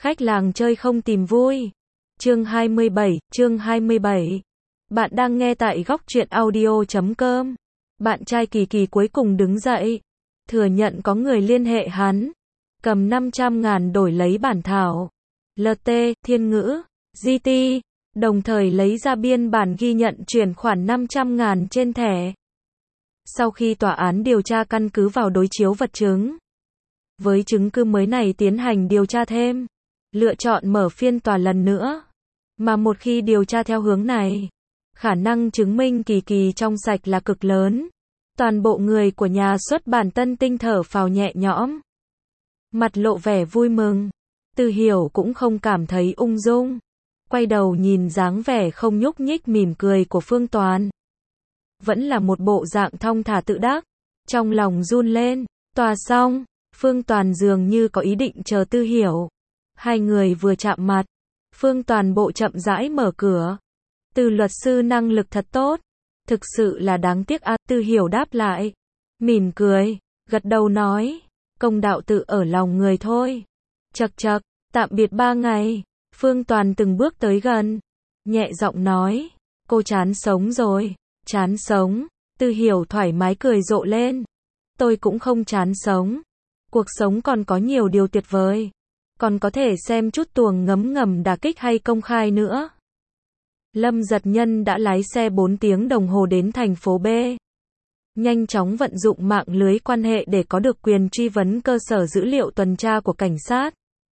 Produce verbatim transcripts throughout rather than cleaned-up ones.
Khách làng chơi không tìm vui. Chương hai mươi bảy, chương hai mươi bảy. Bạn đang nghe tại góc truyện audio chấm com. Bạn trai Kỳ Kỳ cuối cùng đứng dậy, thừa nhận có người liên hệ hắn, cầm năm trăm ngàn đổi lấy bản thảo lờ tê, Thiên ngữ, giê tê, đồng thời lấy ra biên bản ghi nhận chuyển khoản năm trăm ngàn trên thẻ. Sau khi tòa án điều tra căn cứ vào đối chiếu vật chứng, với chứng cứ mới này tiến hành điều tra thêm, lựa chọn mở phiên tòa lần nữa. Mà một khi điều tra theo hướng này, khả năng chứng minh Kỳ Kỳ trong sạch là cực lớn. Toàn bộ người của nhà xuất bản Tân Tinh thở phào nhẹ nhõm, mặt lộ vẻ vui mừng. Tư Hiểu cũng không cảm thấy ung dung, quay đầu nhìn dáng vẻ không nhúc nhích mỉm cười của Phương Toàn, vẫn là một bộ dạng thong thả tự đắc. Trong lòng run lên. Tòa xong, Phương Toàn dường như có ý định chờ Tư Hiểu. Hai người vừa chạm mặt, Phương Toàn bộ chậm rãi mở cửa. Từ luật sư năng lực thật tốt, thực sự là đáng tiếc a. Tư Hiểu đáp lại, mỉm cười, gật đầu nói, công đạo tự ở lòng người thôi. Chậc chậc, tạm biệt ba ngày. Phương Toàn từng bước tới gần, nhẹ giọng nói, cô chán sống rồi. Chán sống. Tư Hiểu thoải mái cười rộ lên. Tôi cũng không chán sống. Cuộc sống còn có nhiều điều tuyệt vời. Còn có thể xem chút tuồng ngấm ngầm đả kích hay công khai nữa. Lâm Dật Nhân đã lái xe bốn tiếng đồng hồ đến thành phố B. Nhanh chóng vận dụng mạng lưới quan hệ để có được quyền truy vấn cơ sở dữ liệu tuần tra của cảnh sát.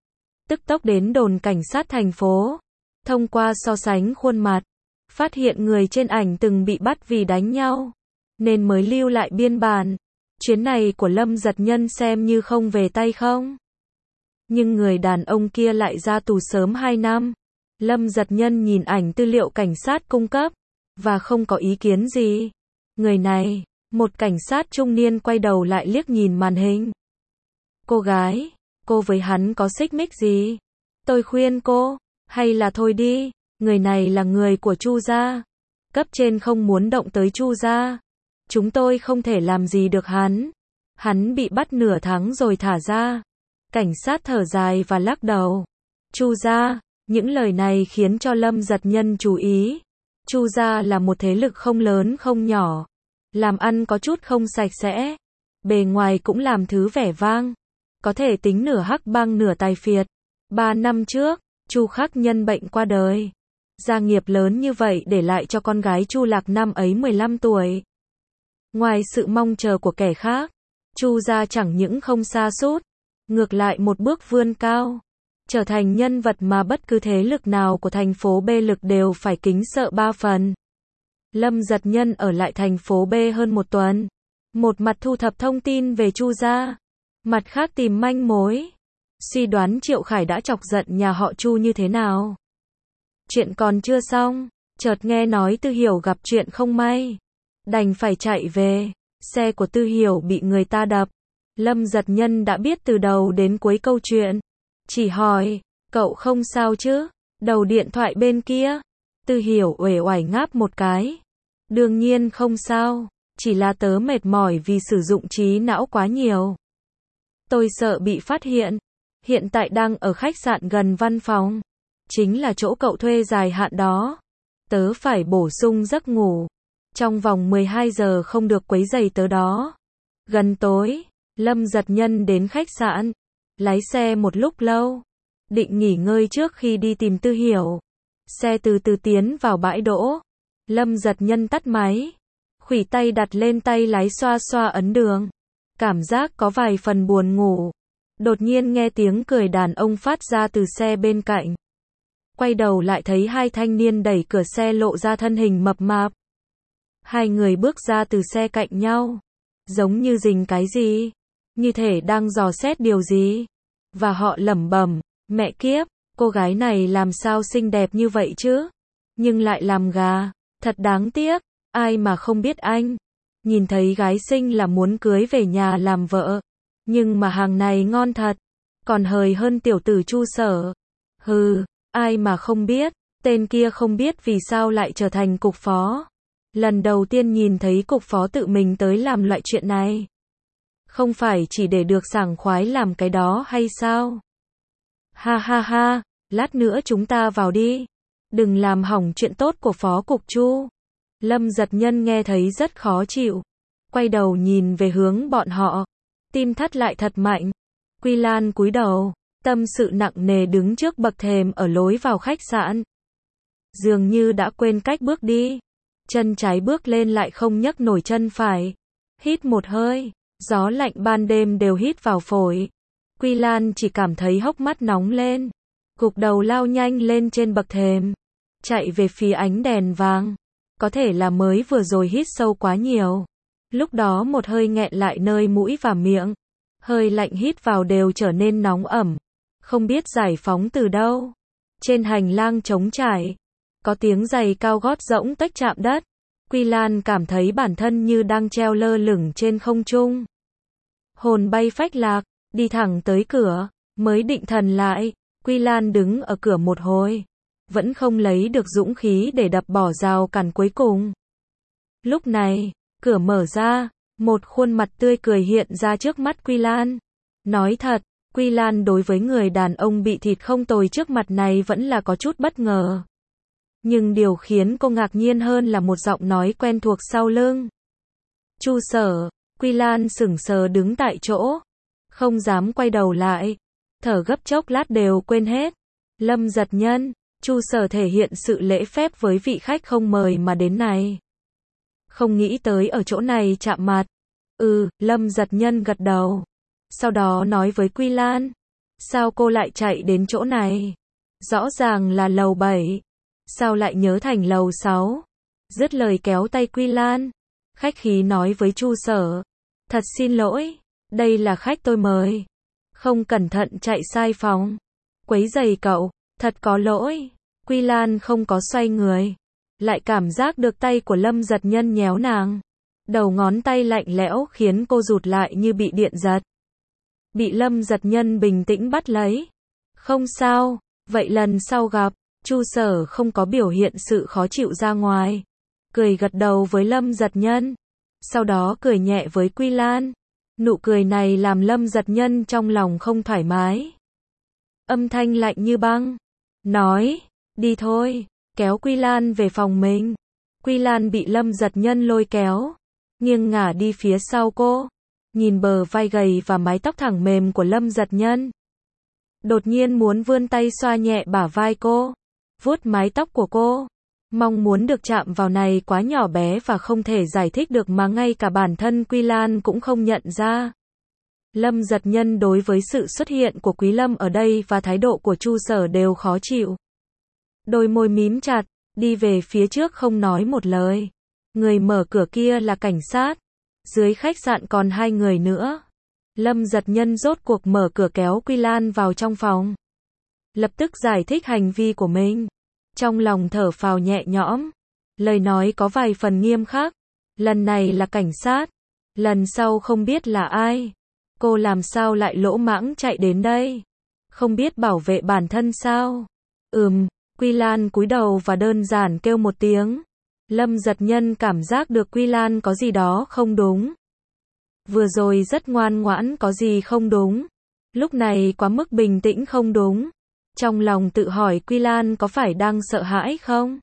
Tức tốc đến đồn cảnh sát thành phố. Thông qua so sánh khuôn mặt, phát hiện người trên ảnh từng bị bắt vì đánh nhau, nên mới lưu lại biên bản. Chuyến này của Lâm Dật Nhân xem như không về tay không. Nhưng người đàn ông kia lại ra tù sớm hai năm. Lâm Dật Nhân nhìn ảnh tư liệu cảnh sát cung cấp, và không có ý kiến gì. Người này, một cảnh sát trung niên quay đầu lại liếc nhìn màn hình. Cô gái, cô với hắn có xích mích gì? Tôi khuyên cô, hay là thôi đi. Người này là người của Chu gia. Cấp trên không muốn động tới Chu gia. Chúng tôi không thể làm gì được hắn. Hắn bị bắt nửa tháng rồi thả ra. Cảnh sát thở dài và lắc đầu. Chu gia. Những lời này khiến cho Lâm Dật Nhân chú ý. Chu gia là một thế lực không lớn không nhỏ. Làm ăn có chút không sạch sẽ. Bề ngoài cũng làm thứ vẻ vang. Có thể tính nửa hắc bang nửa tài phiệt. Ba năm trước, Chu Khắc Nhân bệnh qua đời. Gia nghiệp lớn như vậy để lại cho con gái Chu Lạc năm ấy mười lăm tuổi. Ngoài sự mong chờ của kẻ khác, Chu gia chẳng những không sa sút, ngược lại một bước vươn cao, trở thành nhân vật mà bất cứ thế lực nào của thành phố B lực đều phải kính sợ ba phần. Lâm Dật Nhân ở lại thành phố B hơn một tuần, một mặt thu thập thông tin về Chu gia, mặt khác tìm manh mối, suy đoán Triệu Khải đã chọc giận nhà họ Chu như thế nào. Chuyện còn chưa xong, chợt nghe nói Tư Hiểu gặp chuyện không may, đành phải chạy về. Xe của Tư Hiểu bị người ta đập. Lâm Dật Nhân đã biết từ đầu đến cuối câu chuyện, chỉ hỏi, cậu không sao chứ? Đầu điện thoại bên kia, Tư Hiểu uể oải ngáp một cái. Đương nhiên không sao, chỉ là tớ mệt mỏi vì sử dụng trí não quá nhiều. Tôi sợ bị phát hiện, hiện tại đang ở khách sạn gần văn phòng, chính là chỗ cậu thuê dài hạn đó. Tớ phải bổ sung giấc ngủ, trong vòng mười hai giờ không được quấy rầy tớ đó. Gần tối, Lâm Dật Nhân đến khách sạn, lái xe một lúc lâu, định nghỉ ngơi trước khi đi tìm Tư Hiểu. Xe từ từ tiến vào bãi đỗ. Lâm Dật Nhân tắt máy, khuỷu tay đặt lên tay lái xoa xoa ấn đường. Cảm giác có vài phần buồn ngủ. Đột nhiên nghe tiếng cười đàn ông phát ra từ xe bên cạnh. Quay đầu lại thấy hai thanh niên đẩy cửa xe lộ ra thân hình mập mạp. Hai người bước ra từ xe cạnh nhau, giống như rình cái gì, như thể đang dò xét điều gì. Và họ lẩm bẩm, mẹ kiếp, cô gái này làm sao xinh đẹp như vậy chứ? Nhưng lại làm gà, thật đáng tiếc, ai mà không biết anh. Nhìn thấy gái xinh là muốn cưới về nhà làm vợ. Nhưng mà hàng này ngon thật, còn hời hơn tiểu tử Chu Sở. Hừ, ai mà không biết, tên kia không biết vì sao lại trở thành cục phó. Lần đầu tiên nhìn thấy cục phó tự mình tới làm loại chuyện này. Không phải chỉ để được sảng khoái làm cái đó hay sao? Ha ha ha, lát nữa chúng ta vào đi. Đừng làm hỏng chuyện tốt của Phó Cục Chu. Lâm Giật Nhân nghe thấy rất khó chịu. Quay đầu nhìn về hướng bọn họ. Tim thắt lại thật mạnh. Quy Lan cúi đầu, tâm sự nặng nề đứng trước bậc thềm ở lối vào khách sạn. Dường như đã quên cách bước đi. Chân trái bước lên lại không nhấc nổi chân phải. Hít một hơi, gió lạnh ban đêm đều hít vào phổi. Quy Lan chỉ cảm thấy hốc mắt nóng lên. Gục đầu lao nhanh lên trên bậc thềm. Chạy về phía ánh đèn vàng. Có thể là mới vừa rồi hít sâu quá nhiều. Lúc đó một hơi nghẹn lại nơi mũi và miệng. Hơi lạnh hít vào đều trở nên nóng ẩm. Không biết giải phóng từ đâu. Trên hành lang trống trải. Có tiếng giày cao gót rỗng tách chạm đất. Quy Lan cảm thấy bản thân như đang treo lơ lửng trên không trung. Hồn bay phách lạc, đi thẳng tới cửa, mới định thần lại. Quy Lan đứng ở cửa một hồi. Vẫn không lấy được dũng khí để đập bỏ rào cản cuối cùng. Lúc này, cửa mở ra, một khuôn mặt tươi cười hiện ra trước mắt Quy Lan. Nói thật, Quy Lan đối với người đàn ông bị thịt không tồi trước mặt này vẫn là có chút bất ngờ. Nhưng điều khiến cô ngạc nhiên hơn là một giọng nói quen thuộc sau lưng. Chu Sở. Quy Lan sững sờ đứng tại chỗ. Không dám quay đầu lại. Thở gấp chốc lát đều quên hết. Lâm Giật Nhân. Chu Sở thể hiện sự lễ phép với vị khách không mời mà đến này. Không nghĩ tới ở chỗ này chạm mặt. Ừ, Lâm Giật Nhân gật đầu. Sau đó nói với Quy Lan. Sao cô lại chạy đến chỗ này? Rõ ràng là lầu bảy. Sao lại nhớ thành lầu sáu? Dứt lời kéo tay Quy Lan. Khách khí nói với Chu Sở. Thật xin lỗi, đây là khách tôi mời. Không cẩn thận chạy sai phòng. Quấy rầy cậu, thật có lỗi. Quy Lan không có xoay người. Lại cảm giác được tay của Lâm Giật Nhân nhéo nàng. Đầu ngón tay lạnh lẽo khiến cô rụt lại như bị điện giật. Bị Lâm Giật Nhân bình tĩnh bắt lấy. Không sao, vậy lần sau gặp. Chu Sở không có biểu hiện sự khó chịu ra ngoài. Cười gật đầu với Lâm Giật Nhân. Sau đó cười nhẹ với Quy Lan. Nụ cười này làm Lâm Giật Nhân trong lòng không thoải mái. Âm thanh lạnh như băng. Nói, đi thôi, kéo Quy Lan về phòng mình. Quy Lan bị Lâm Giật Nhân lôi kéo. Nghiêng ngả đi phía sau cô. Nhìn bờ vai gầy và mái tóc thẳng mềm của Lâm Giật Nhân. Đột nhiên muốn vươn tay xoa nhẹ bả vai cô. Vuốt mái tóc của cô. Mong muốn được chạm vào này quá nhỏ bé và không thể giải thích được mà ngay cả bản thân Quy Lan cũng không nhận ra. Lâm Giật Nhân đối với sự xuất hiện của Quý Lâm ở đây và thái độ của Chu Sở đều khó chịu. Đôi môi mím chặt, đi về phía trước không nói một lời. Người mở cửa kia là cảnh sát. Dưới khách sạn còn hai người nữa. Lâm Giật Nhân rốt cuộc mở cửa kéo Quy Lan vào trong phòng. Lập tức giải thích hành vi của mình. Trong lòng thở phào nhẹ nhõm. Lời nói có vài phần nghiêm khắc. Lần này là cảnh sát. Lần sau không biết là ai. Cô làm sao lại lỗ mãng chạy đến đây? Không biết bảo vệ bản thân sao? Ừm, Quy Lan cúi đầu và đơn giản kêu một tiếng. Lâm Giật Nhân cảm giác được Quy Lan có gì đó không đúng. Vừa rồi rất ngoan ngoãn có gì không đúng. Lúc này quá mức bình tĩnh không đúng. Trong lòng tự hỏi Quy Lan có phải đang sợ hãi không?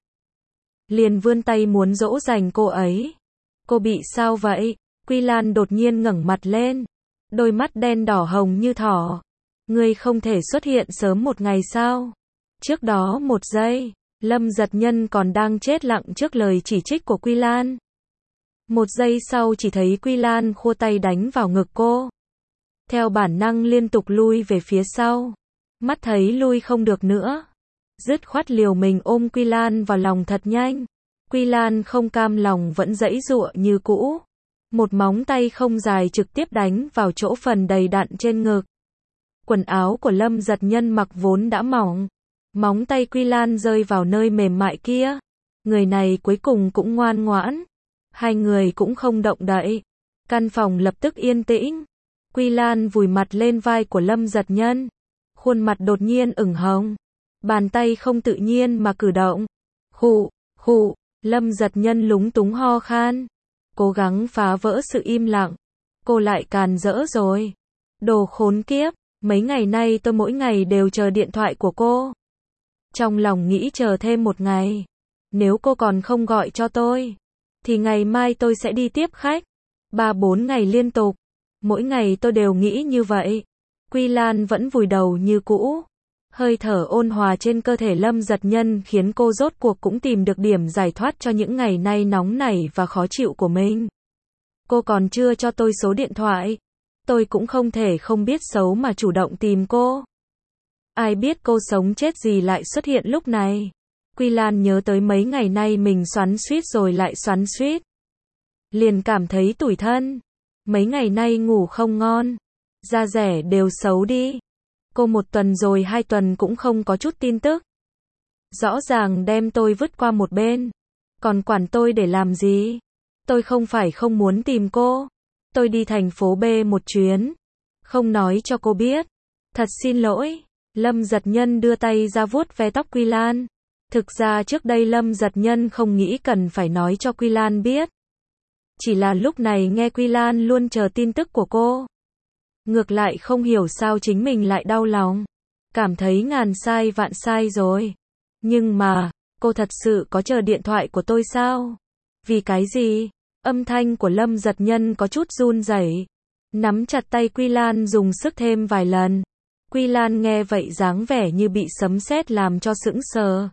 Liền vươn tay muốn dỗ dành cô ấy. Cô bị sao vậy? Quy Lan đột nhiên ngẩng mặt lên. Đôi mắt đen đỏ hồng như thỏ. Ngươi không thể xuất hiện sớm một ngày sao? Trước đó một giây, Lâm Giật Nhân còn đang chết lặng trước lời chỉ trích của Quy Lan. Một giây sau chỉ thấy Quy Lan khua tay đánh vào ngực cô. Theo bản năng liên tục lui về phía sau. Mắt thấy lui không được nữa. Dứt khoát liều mình ôm Quy Lan vào lòng thật nhanh. Quy Lan không cam lòng vẫn giãy giụa như cũ. Một móng tay không dài trực tiếp đánh vào chỗ phần đầy đặn trên ngực. Quần áo của Lâm Giật Nhân mặc vốn đã mỏng. Móng tay Quy Lan rơi vào nơi mềm mại kia. Người này cuối cùng cũng ngoan ngoãn. Hai người cũng không động đậy. Căn phòng lập tức yên tĩnh. Quy Lan vùi mặt lên vai của Lâm Giật Nhân. Khuôn mặt đột nhiên ửng hồng. Bàn tay không tự nhiên mà cử động. Khụ, khụ, Lâm Giật Nhân lúng túng ho khan. Cố gắng phá vỡ sự im lặng. Cô lại càn rỡ rồi. Đồ khốn kiếp. Mấy ngày nay tôi mỗi ngày đều chờ điện thoại của cô. Trong lòng nghĩ chờ thêm một ngày. Nếu cô còn không gọi cho tôi, thì ngày mai tôi sẽ đi tiếp khách. Ba bốn ngày liên tục. Mỗi ngày tôi đều nghĩ như vậy. Quy Lan vẫn vùi đầu như cũ. Hơi thở ôn hòa trên cơ thể Lâm Dật Nhân khiến cô rốt cuộc cũng tìm được điểm giải thoát cho những ngày nay nóng nảy và khó chịu của mình. Cô còn chưa cho tôi số điện thoại. Tôi cũng không thể không biết xấu mà chủ động tìm cô. Ai biết cô sống chết gì lại xuất hiện lúc này. Quy Lan nhớ tới mấy ngày nay mình xoắn xuýt rồi lại xoắn xuýt. Liền cảm thấy tủi thân. Mấy ngày nay ngủ không ngon. Da dẻ đều xấu đi. Cô một tuần rồi hai tuần cũng không có chút tin tức. Rõ ràng đem tôi vứt qua một bên. Còn quản tôi để làm gì? Tôi không phải không muốn tìm cô. Tôi đi thành phố B một chuyến. Không nói cho cô biết. Thật xin lỗi. Lâm Dật Nhân đưa tay ra vuốt ve tóc Quy Lan. Thực ra trước đây Lâm Dật Nhân không nghĩ cần phải nói cho Quy Lan biết. Chỉ là lúc này nghe Quy Lan luôn chờ tin tức của cô. Ngược lại không hiểu sao chính mình lại đau lòng. Cảm thấy ngàn sai vạn sai rồi. Nhưng mà, cô thật sự có chờ điện thoại của tôi sao? Vì cái gì? Âm thanh của Lâm Dật Nhân có chút run rẩy. Nắm chặt tay Quy Lan dùng sức thêm vài lần. Quy Lan nghe vậy dáng vẻ như bị sấm sét làm cho sững sờ.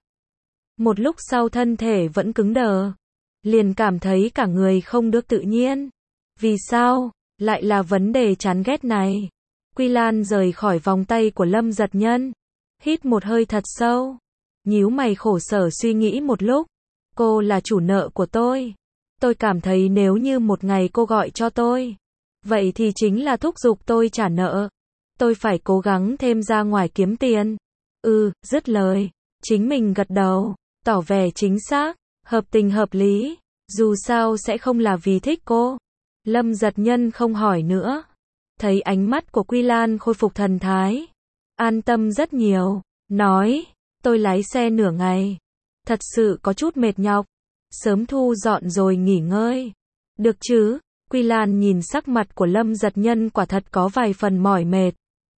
Một lúc sau thân thể vẫn cứng đờ. Liền cảm thấy cả người không được tự nhiên. Vì sao? Lại là vấn đề chán ghét này. Quy Lan rời khỏi vòng tay của Lâm Dật Nhân. Hít một hơi thật sâu. Nhíu mày khổ sở suy nghĩ một lúc. Cô là chủ nợ của tôi. Tôi cảm thấy nếu như một ngày cô gọi cho tôi, vậy thì chính là thúc giục tôi trả nợ. Tôi phải cố gắng thêm ra ngoài kiếm tiền. Ừ, dứt lời. Chính mình gật đầu. Tỏ vẻ chính xác. Hợp tình hợp lý. Dù sao sẽ không là vì thích cô. Lâm Dật Nhân không hỏi nữa. Thấy ánh mắt của Quy Lan khôi phục thần thái. An tâm rất nhiều. Nói, tôi lái xe nửa ngày. Thật sự có chút mệt nhọc. Sớm thu dọn rồi nghỉ ngơi. Được chứ? Quy Lan nhìn sắc mặt của Lâm Dật Nhân quả thật có vài phần mỏi mệt.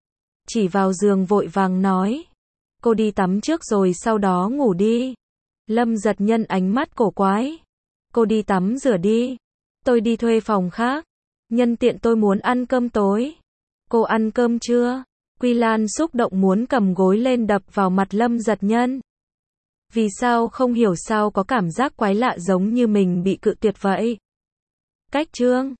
Chỉ vào giường vội vàng nói. Cô đi tắm trước rồi sau đó ngủ đi. Lâm Dật Nhân ánh mắt cổ quái. Cô đi tắm rửa đi. Tôi đi thuê phòng khác. Nhân tiện tôi muốn ăn cơm tối. Cô ăn cơm chưa? Quy Lan xúc động muốn cầm gối lên đập vào mặt Lâm Dật Nhân. Vì sao không hiểu sao có cảm giác quái lạ giống như mình bị cự tuyệt vậy. Cách chương